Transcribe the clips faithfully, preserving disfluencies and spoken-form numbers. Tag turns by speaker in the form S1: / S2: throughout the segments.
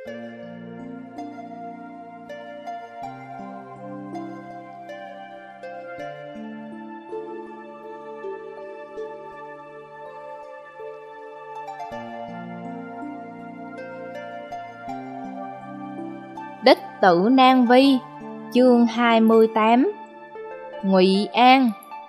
S1: Đích Tử Nan Vi, chương hai mươi tám. Ngụy An.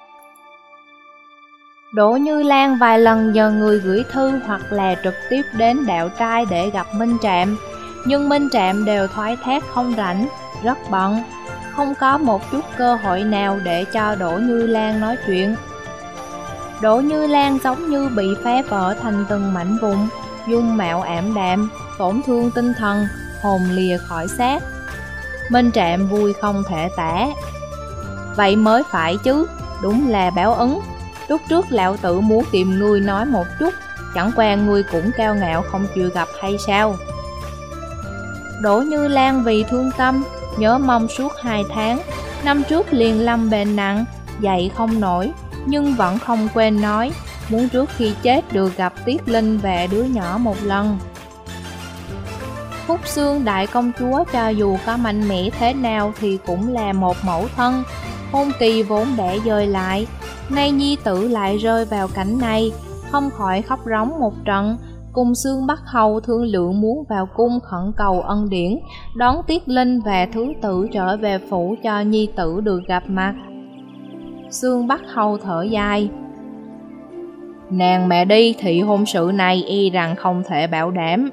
S1: Đỗ Như Lan vài lần nhờ người gửi thư hoặc là trực tiếp đến đạo trai để gặp Minh Trạm, nhưng Minh Trạm đều thoái thác không rảnh, rất bận, không có một chút cơ hội nào để cho Đỗ Như Lan nói chuyện. Đỗ Như Lan giống như bị phá vỡ thành từng mảnh vụn, dung mạo ảm đạm, tổn thương tinh thần, hồn lìa khỏi xác. Minh Trạm vui không thể tả. Vậy mới phải chứ, đúng là báo ứng. Lúc trước lão tử muốn tìm ngươi nói một chút, chẳng qua ngươi cũng cao ngạo không chịu gặp hay sao? Đỗ Như Lan vì thương tâm, nhớ mong suốt hai tháng. Năm trước liền lâm bệnh nặng, dậy không nổi, nhưng vẫn không quên nói muốn trước khi chết được gặp Tiết Linh và đứa nhỏ một lần. Phúc Xương đại công chúa cho dù có mạnh mẽ thế nào thì cũng là một mẫu thân. Hôn kỳ vốn đã dời lại, nay nhi tử lại rơi vào cảnh này, không khỏi khóc rống một trận, cùng Xương Bắc Hầu thương lượng muốn vào cung khẩn cầu ân điển, đón Tiết Linh và thứ tử trở về phủ cho nhi tử được gặp mặt. Xương Bắc Hầu thở dài. Nàng mẹ đi thì hôn sự này y rằng không thể bảo đảm.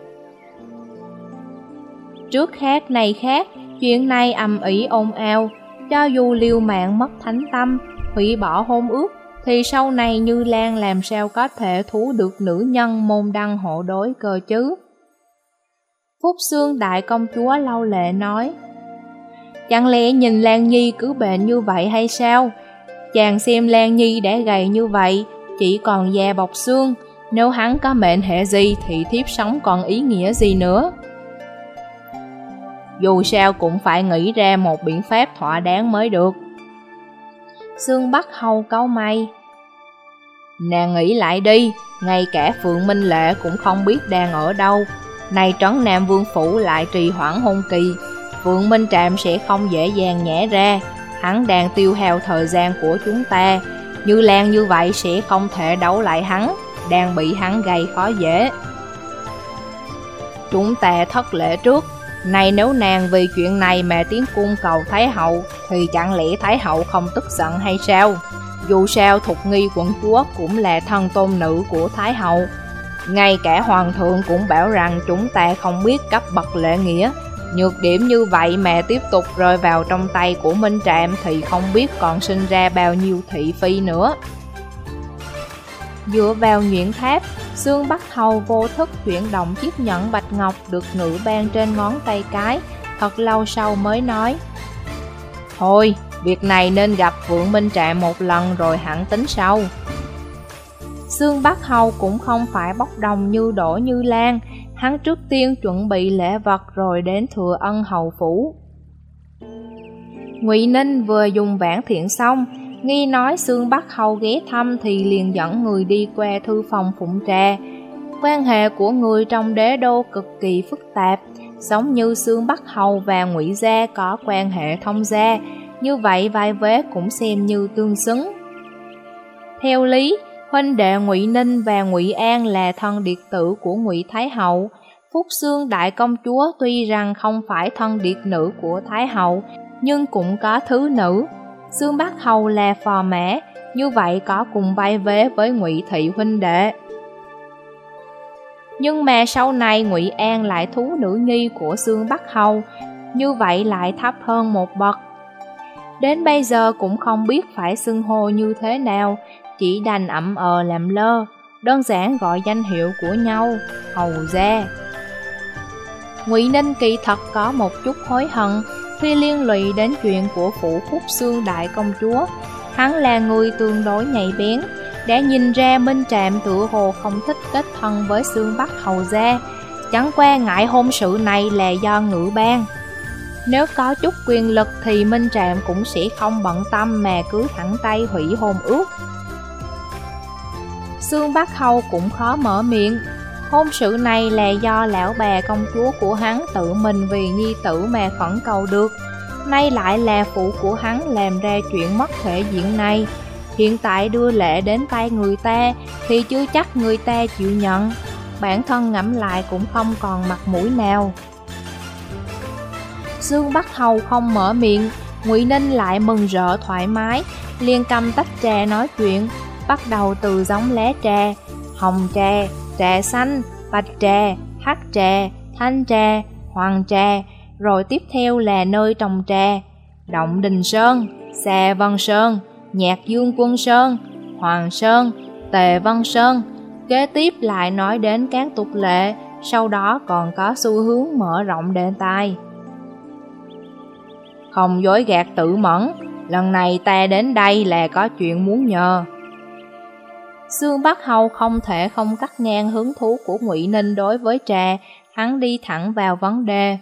S1: Trước khác này khác, chuyện này ầm ĩ ồn ào, cho dù liều mạng mất thánh tâm, hủy bỏ hôn ước, thì sau này Như Lan làm sao có thể thú được nữ nhân môn đăng hộ đối cơ chứ? Phúc Xương đại công chúa lau lệ nói, chẳng lẽ nhìn Lan Nhi cứ bệnh như vậy hay sao? Chàng xem Lan Nhi đã gầy như vậy, chỉ còn da bọc xương, nếu hắn có mệnh hệ gì thì thiếp sống còn ý nghĩa gì nữa? Dù sao cũng phải nghĩ ra một biện pháp thỏa đáng mới được. Xương Bắc Hầu cau mày. Nàng nghĩ lại đi, ngay cả Phượng Minh Lệ cũng không biết đang ở đâu. Này trấn Nam Vương Phủ lại trì hoãn hôn kỳ, Phượng Minh Trạm sẽ không dễ dàng nhả ra. Hắn đang tiêu hao thời gian của chúng ta, Như Lan như vậy sẽ không thể đấu lại hắn, đang bị hắn gây khó dễ. Chúng ta thất lễ trước. Này nếu nàng vì chuyện này mà tiến cung cầu Thái Hậu, thì chẳng lẽ Thái Hậu không tức giận hay sao? Dù sao Thục Nghi quận chúa cũng là thân tôn nữ của Thái Hậu. Ngay cả Hoàng thượng cũng bảo rằng chúng ta không biết cấp bậc lễ nghĩa. Nhược điểm như vậy mà tiếp tục rơi vào trong tay của Minh Trạm thì không biết còn sinh ra bao nhiêu thị phi nữa. Dựa vào nhuyễn tháp, Xương Bắc Hầu vô thức chuyển động chiếc nhẫn bạch ngọc được nữ ban trên ngón tay cái, thật lâu sau mới nói, thôi, việc này nên gặp Phượng Minh Trạm một lần rồi hẳn tính sau. Xương Bắc Hầu cũng không phải bốc đồng như Đỗ Như Lan, hắn trước tiên chuẩn bị lễ vật rồi đến Thừa Ân hầu phủ. Ngụy Ninh vừa dùng vãn thiện xong, nghi nói Xương Bắc Hầu ghé thăm thì liền dẫn người đi qua thư phòng phụng trà. Quan hệ của người trong đế đô cực kỳ phức tạp, giống như Xương Bắc Hầu và Ngụy gia có quan hệ thông gia, như vậy vai vế cũng xem như tương xứng. Theo lý, huynh đệ Ngụy Ninh và Ngụy An là thân điệt tử của Ngụy Thái Hậu. Phúc Xương đại công chúa tuy rằng không phải thân điệt nữ của Thái Hậu, nhưng cũng có thứ nữ. Xương Bắc Hầu là phò mã, như vậy có cùng vai vế với Ngụy thị huynh đệ. Nhưng mà sau này Ngụy An lại thú nữ nhi của Xương Bắc Hầu, như vậy lại thấp hơn một bậc. Đến bây giờ cũng không biết phải xưng hô như thế nào, chỉ đành ậm ờ làm lơ, đơn giản gọi danh hiệu của nhau, Hầu gia. Ngụy Ninh kỳ thật có một chút hối hận khi liên lụy đến chuyện của phủ Phúc Xương đại công chúa. Hắn là người tương đối nhạy bén, đã nhìn ra Minh Trạm tựa hồ không thích kết thân với Xương Bắc Hầu gia, chẳng qua ngại hôn sự này là do ngự ban. Nếu có chút quyền lực thì Minh Trạm cũng sẽ không bận tâm mà cứ thẳng tay hủy hôn ước. Xương Bắc Hầu cũng khó mở miệng, Hôn sự này là do lão bà công chúa của hắn tự mình vì nhi tử mà khẩn cầu được, nay lại là phụ của hắn làm ra chuyện mất thể diện này. Hiện tại đưa lệ đến tay người ta thì chưa chắc người ta chịu nhận, bản thân ngẫm lại cũng không còn mặt mũi nào. Dương Bắc Hầu không mở miệng, Ngụy Ninh lại mừng rỡ thoải mái, liền cầm tách trà nói chuyện, bắt đầu từ giống lá trà, hồng trà, trà xanh, bạch trà, hắc trà, thanh trà, hoàng trà, rồi tiếp theo là nơi trồng trà, Động Đình Sơn, Xà Vân Sơn, Nhạc Dương Quân Sơn, Hoàng Sơn, Tề Vân Sơn. Kế tiếp lại nói đến các tục lệ, sau đó còn có xu hướng mở rộng đề tài. Không dối gạt Tử Mẫn, lần này ta đến đây là có chuyện muốn nhờ. Dương Bắc Hầu không thể không cắt ngang hứng thú của Ngụy Ninh đối với trà, hắn đi thẳng vào vấn đề.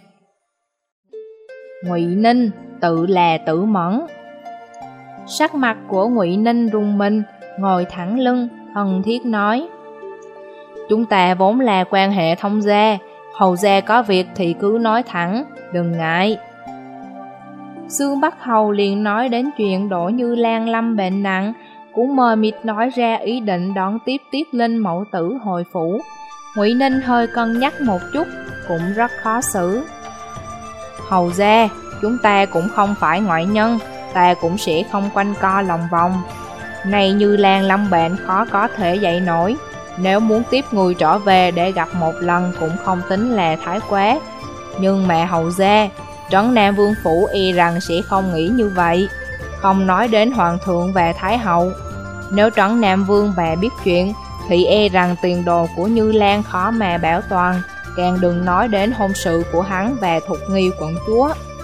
S1: Ngụy Ninh, tự là Tử Mẫn. Sắc mặt của Ngụy Ninh rung mình, ngồi thẳng lưng, thân thiết nói. Chúng ta vốn là quan hệ thông gia, hầu gia có việc thì cứ nói thẳng, đừng ngại. Dương Bắc Hầu liền nói đến chuyện Đỗ Như Lan lâm bệnh nặng, cũng mờ mịt nói ra ý định đón tiếp Tiết Linh mẫu tử hồi phủ. Ngụy Ninh hơi cân nhắc một chút, cũng rất khó xử. Hầu gia, chúng ta cũng không phải ngoại nhân, ta cũng sẽ không quanh co lòng vòng. Này Như Lan lâm bệnh khó có thể dậy nổi, nếu muốn tiếp người trở về để gặp một lần cũng không tính là thái quá. Nhưng mà hầu gia, Trấn Nam Vương Phủ y rằng sẽ không nghĩ như vậy, không nói đến Hoàng thượng và Thái hậu. Nếu Trấn Nam Vương bà biết chuyện, thì e rằng tiền đồ của Như Lan khó mà bảo toàn, càng đừng nói đến hôn sự của hắn và Thục Nghi quận chúa.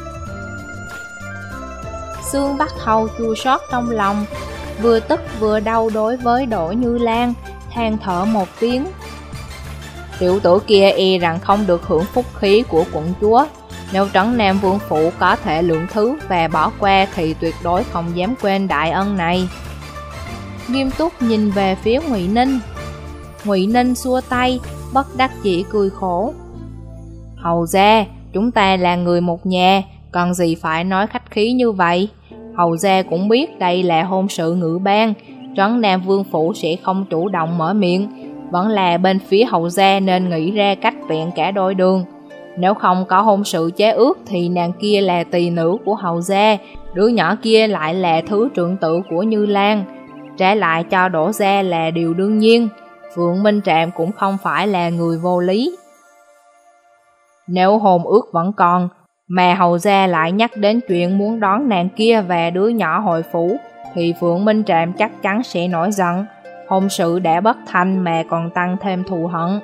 S1: Dương Bắc Hầu chua xót trong lòng, vừa tức vừa đau đối với Đỗ Như Lan, than thở một tiếng. Tiểu tử kia e rằng không được hưởng phúc khí của quận chúa, nếu Trấn Nam Vương Phủ có thể lượng thứ và bỏ qua thì tuyệt đối không dám quên đại ân này. Nghiêm túc nhìn về phía Ngụy Ninh. Ngụy Ninh xua tay, bất đắc dĩ cười khổ. Hầu gia, chúng ta là người một nhà, còn gì phải nói khách khí như vậy. Hầu gia cũng biết đây là hôn sự ngự bang, Trấn Nam Vương Phủ sẽ không chủ động mở miệng, vẫn là bên phía hầu gia nên nghĩ ra cách vẹn cả đôi đường. Nếu không có hôn sự chế ước thì nàng kia là tỳ nữ của hầu gia, đứa nhỏ kia lại là thứ trượng tự của Như Lan. Trả lại cho Đỗ gia là điều đương nhiên, Phượng Minh Trạm cũng không phải là người vô lý. Nếu hôn ước vẫn còn, mà hầu gia lại nhắc đến chuyện muốn đón nàng kia và đứa nhỏ hồi phủ, thì Phượng Minh Trạm chắc chắn sẽ nổi giận, hôn sự đã bất thành mà còn tăng thêm thù hận.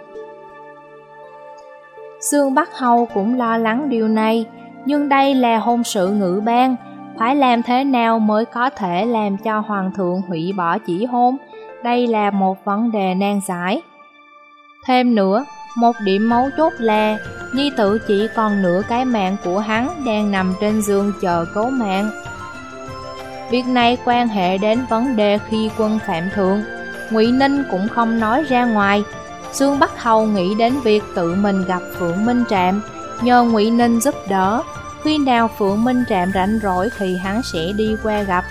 S1: Dương Bắc Hầu cũng lo lắng điều này, nhưng đây là hôn sự ngự bang, phải làm thế nào mới có thể làm cho Hoàng thượng hủy bỏ chỉ hôn, đây là một vấn đề nan giải. Thêm nữa, một điểm mấu chốt là nhi tử chỉ còn nửa cái mạng của hắn đang nằm trên giường chờ cứu mạng. Việc này quan hệ đến vấn đề khi quân phạm thượng, Ngụy Ninh cũng không nói ra ngoài. Dương Bắc Hầu nghĩ đến việc tự mình gặp Phượng Minh Trạm, nhờ Ngụy Ninh giúp đỡ, khi nào Phượng Minh Trạm rảnh rỗi thì hắn sẽ đi qua gặp.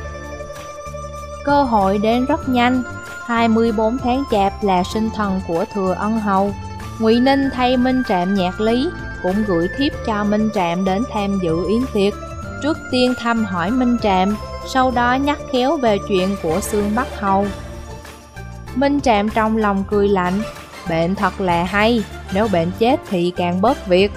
S1: Cơ hội đến rất nhanh, hai mươi bốn tháng Chạp là sinh thần của Thừa Ân Hầu. Ngụy Ninh thay Minh Trạm nhạc lý, cũng gửi thiếp cho Minh Trạm đến tham dự yến tiệc. Trước tiên thăm hỏi Minh Trạm, sau đó nhắc khéo về chuyện của Dương Bắc Hầu. Minh Trạm trong lòng cười lạnh, bệnh thật là hay, nếu bệnh chết thì càng bớt việc.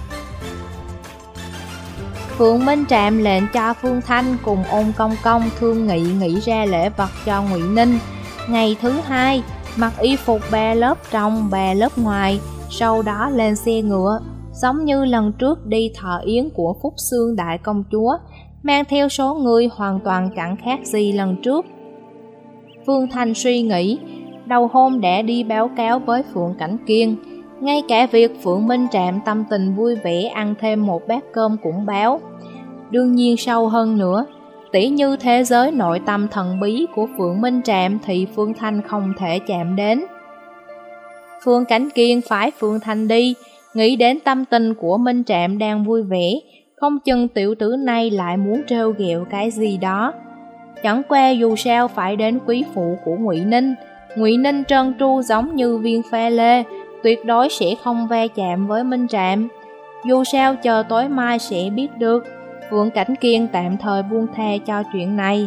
S1: Phượng Minh Trạm lệnh cho Phương Thanh cùng Ôn Công Công thương nghị nghĩ ra lễ vật cho Ngụy Ninh. Ngày thứ hai, mặc y phục ba lớp trong ba lớp ngoài, sau đó lên xe ngựa, giống như lần trước đi thọ yến của Phúc Xương đại công chúa, mang theo số người hoàn toàn chẳng khác gì lần trước. Phương Thanh suy nghĩ, đầu hôm đã đi báo cáo với Phượng Cảnh Kiên, ngay cả việc Phượng Minh Trạm tâm tình vui vẻ ăn thêm một bát cơm cũng báo. Đương nhiên sâu hơn nữa, tỉ như thế giới nội tâm thần bí của Phượng Minh Trạm thì Phương Thanh không thể chạm đến. Phương Cảnh Kiên phái Phương Thanh đi, nghĩ đến tâm tình của Minh Trạm đang vui vẻ, không chừng tiểu tử này lại muốn trêu ghẹo cái gì đó. Chẳng qua dù sao phải đến quý phụ của Ngụy Ninh, Ngụy Ninh trơn tru giống như viên pha lê, tuyệt đối sẽ không va chạm với Minh Trạm. Dù sao chờ tối mai sẽ biết được. Phương Cảnh Kiên tạm thời buông tha cho chuyện này.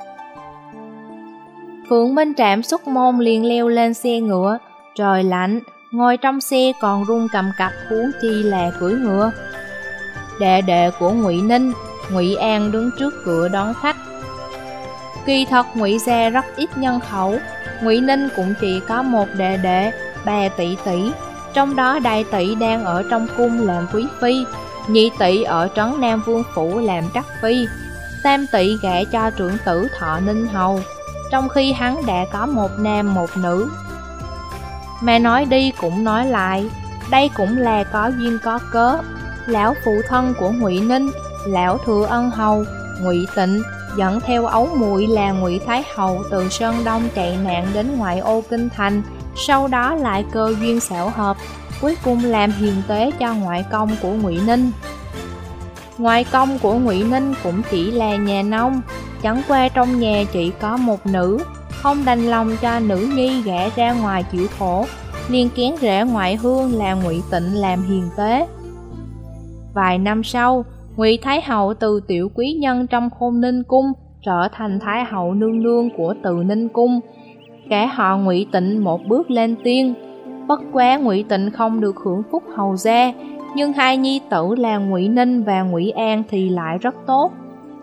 S1: Phượng Minh Trạm xuất môn liền leo lên xe ngựa. Trời lạnh, ngồi trong xe còn run cầm cập, huống chi là cưỡi ngựa. Đệ đệ của Ngụy Ninh, Ngụy An đứng trước cửa đón khách. Kỳ thật Ngụy gia rất ít nhân khẩu, Ngụy Ninh cũng chỉ có một đệ đệ, ba tỷ tỷ, trong đó đại tỷ đang ở trong cung làm quý phi, nhị tỷ ở trấn Nam Vương phủ làm trắc phi, tam tỷ gả cho trưởng tử Thọ Ninh hầu, trong khi hắn đã có một nam một nữ. Mà nói đi cũng nói lại, đây cũng là có duyên có cớ. Lão phụ thân của Ngụy Ninh, lão Thừa Ân hầu Ngụy Tịnh dẫn theo ấu muội là Ngụy Thái hầu từ Sơn Đông chạy nạn đến ngoại ô kinh thành, sau đó lại cơ duyên xảo hợp, cuối cùng làm hiền tế cho ngoại công của Ngụy Ninh. Ngoại công của Ngụy Ninh cũng chỉ là nhà nông, chẳng qua trong nhà chỉ có một nữ, không đành lòng cho nữ nhi gả ra ngoài chịu khổ, liền kén rể ngoại hương là Ngụy Tịnh làm hiền tế. Vài năm sau, Ngụy Thái hậu từ tiểu quý nhân trong Khôn Ninh cung trở thành Thái hậu nương nương của Từ Ninh cung, cả họ Ngụy Tịnh một bước lên tiên. Bất quá Ngụy Tịnh không được hưởng phúc hầu gia, nhưng hai nhi tử là Ngụy Ninh và Ngụy An thì lại rất tốt.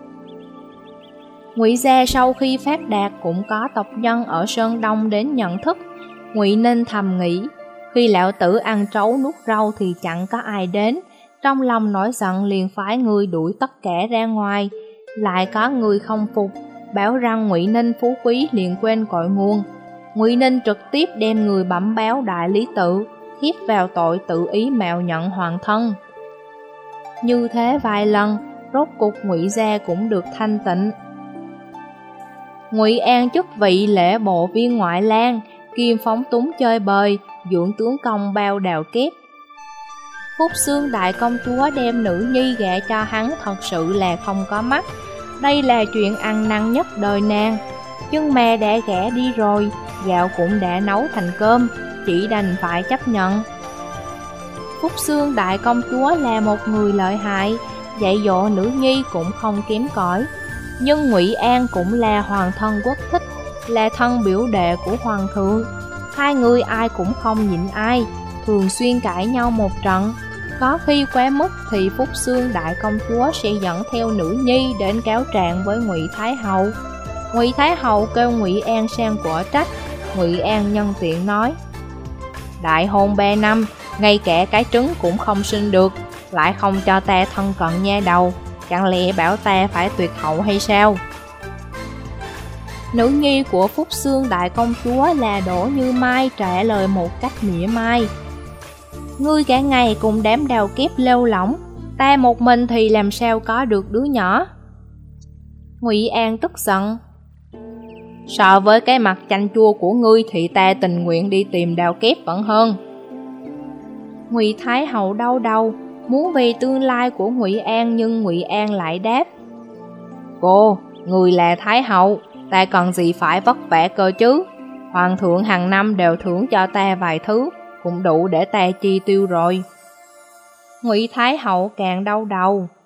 S1: Ngụy gia sau khi phát đạt cũng có tộc nhân ở Sơn Đông đến nhận thức. Ngụy Ninh thầm nghĩ, khi lão tử ăn trấu nuốt rau thì chẳng có ai đến, trong lòng nổi giận liền phái người đuổi tất cả ra ngoài. Lại có người không phục, báo rằng Ngụy Ninh phú quý liền quên cội nguồn. Ngụy Ninh trực tiếp đem người bẩm báo đại lý tự, hiếp vào tội tự ý mạo nhận hoàng thân. Như thế vài lần, rốt cục Ngụy gia cũng được thanh tịnh. Ngụy An chức vị lễ bộ viên ngoại lang, kiêm phóng túng chơi bời, dưỡng tướng công bao đào kép. Phúc Xương đại công chúa đem nữ nhi gả cho hắn thật sự là không có mắt. Đây là chuyện ăn năn nhất đời nàng. Nhưng mà đã gả đi rồi, gạo cũng đã nấu thành cơm, chỉ đành phải chấp nhận. Phúc Xương đại công chúa là một người lợi hại, dạy dỗ nữ nhi cũng không kém cỏi. Nhưng Ngụy An cũng là hoàng thân quốc thích, là thân biểu đệ của hoàng thượng. Hai người ai cũng không nhịn ai, thường xuyên cãi nhau một trận. Có khi quá mức thì Phúc Xương đại công chúa sẽ dẫn theo nữ nhi đến cáo trạng với Ngụy Thái hậu. Ngụy Thái hậu kêu Ngụy An sang quở trách. Ngụy An nhân tiện nói, đại hôn ba năm, ngay cả cái trứng cũng không sinh được, lại không cho ta thân cận nha đầu, chẳng lẽ bảo ta phải tuyệt hậu hay sao? Nữ nhi của Phúc Xương đại công chúa là Đỗ Như Mai trả lời một cách mỉa mai, ngươi cả ngày cùng đám đào kép lêu lỏng, ta một mình thì làm sao có được đứa nhỏ? Ngụy An tức giận, so với cái mặt chanh chua của ngươi thì ta tình nguyện đi tìm đào kép vẫn hơn. Ngụy Thái hậu đau đầu, muốn vì tương lai của Ngụy An, nhưng Ngụy An lại đáp, cô, người là Thái hậu, ta cần gì phải vất vả cơ chứ? Hoàng thượng hàng năm đều thưởng cho ta vài thứ, cũng đủ để ta chi tiêu rồi. Ngụy Thái hậu càng đau đầu,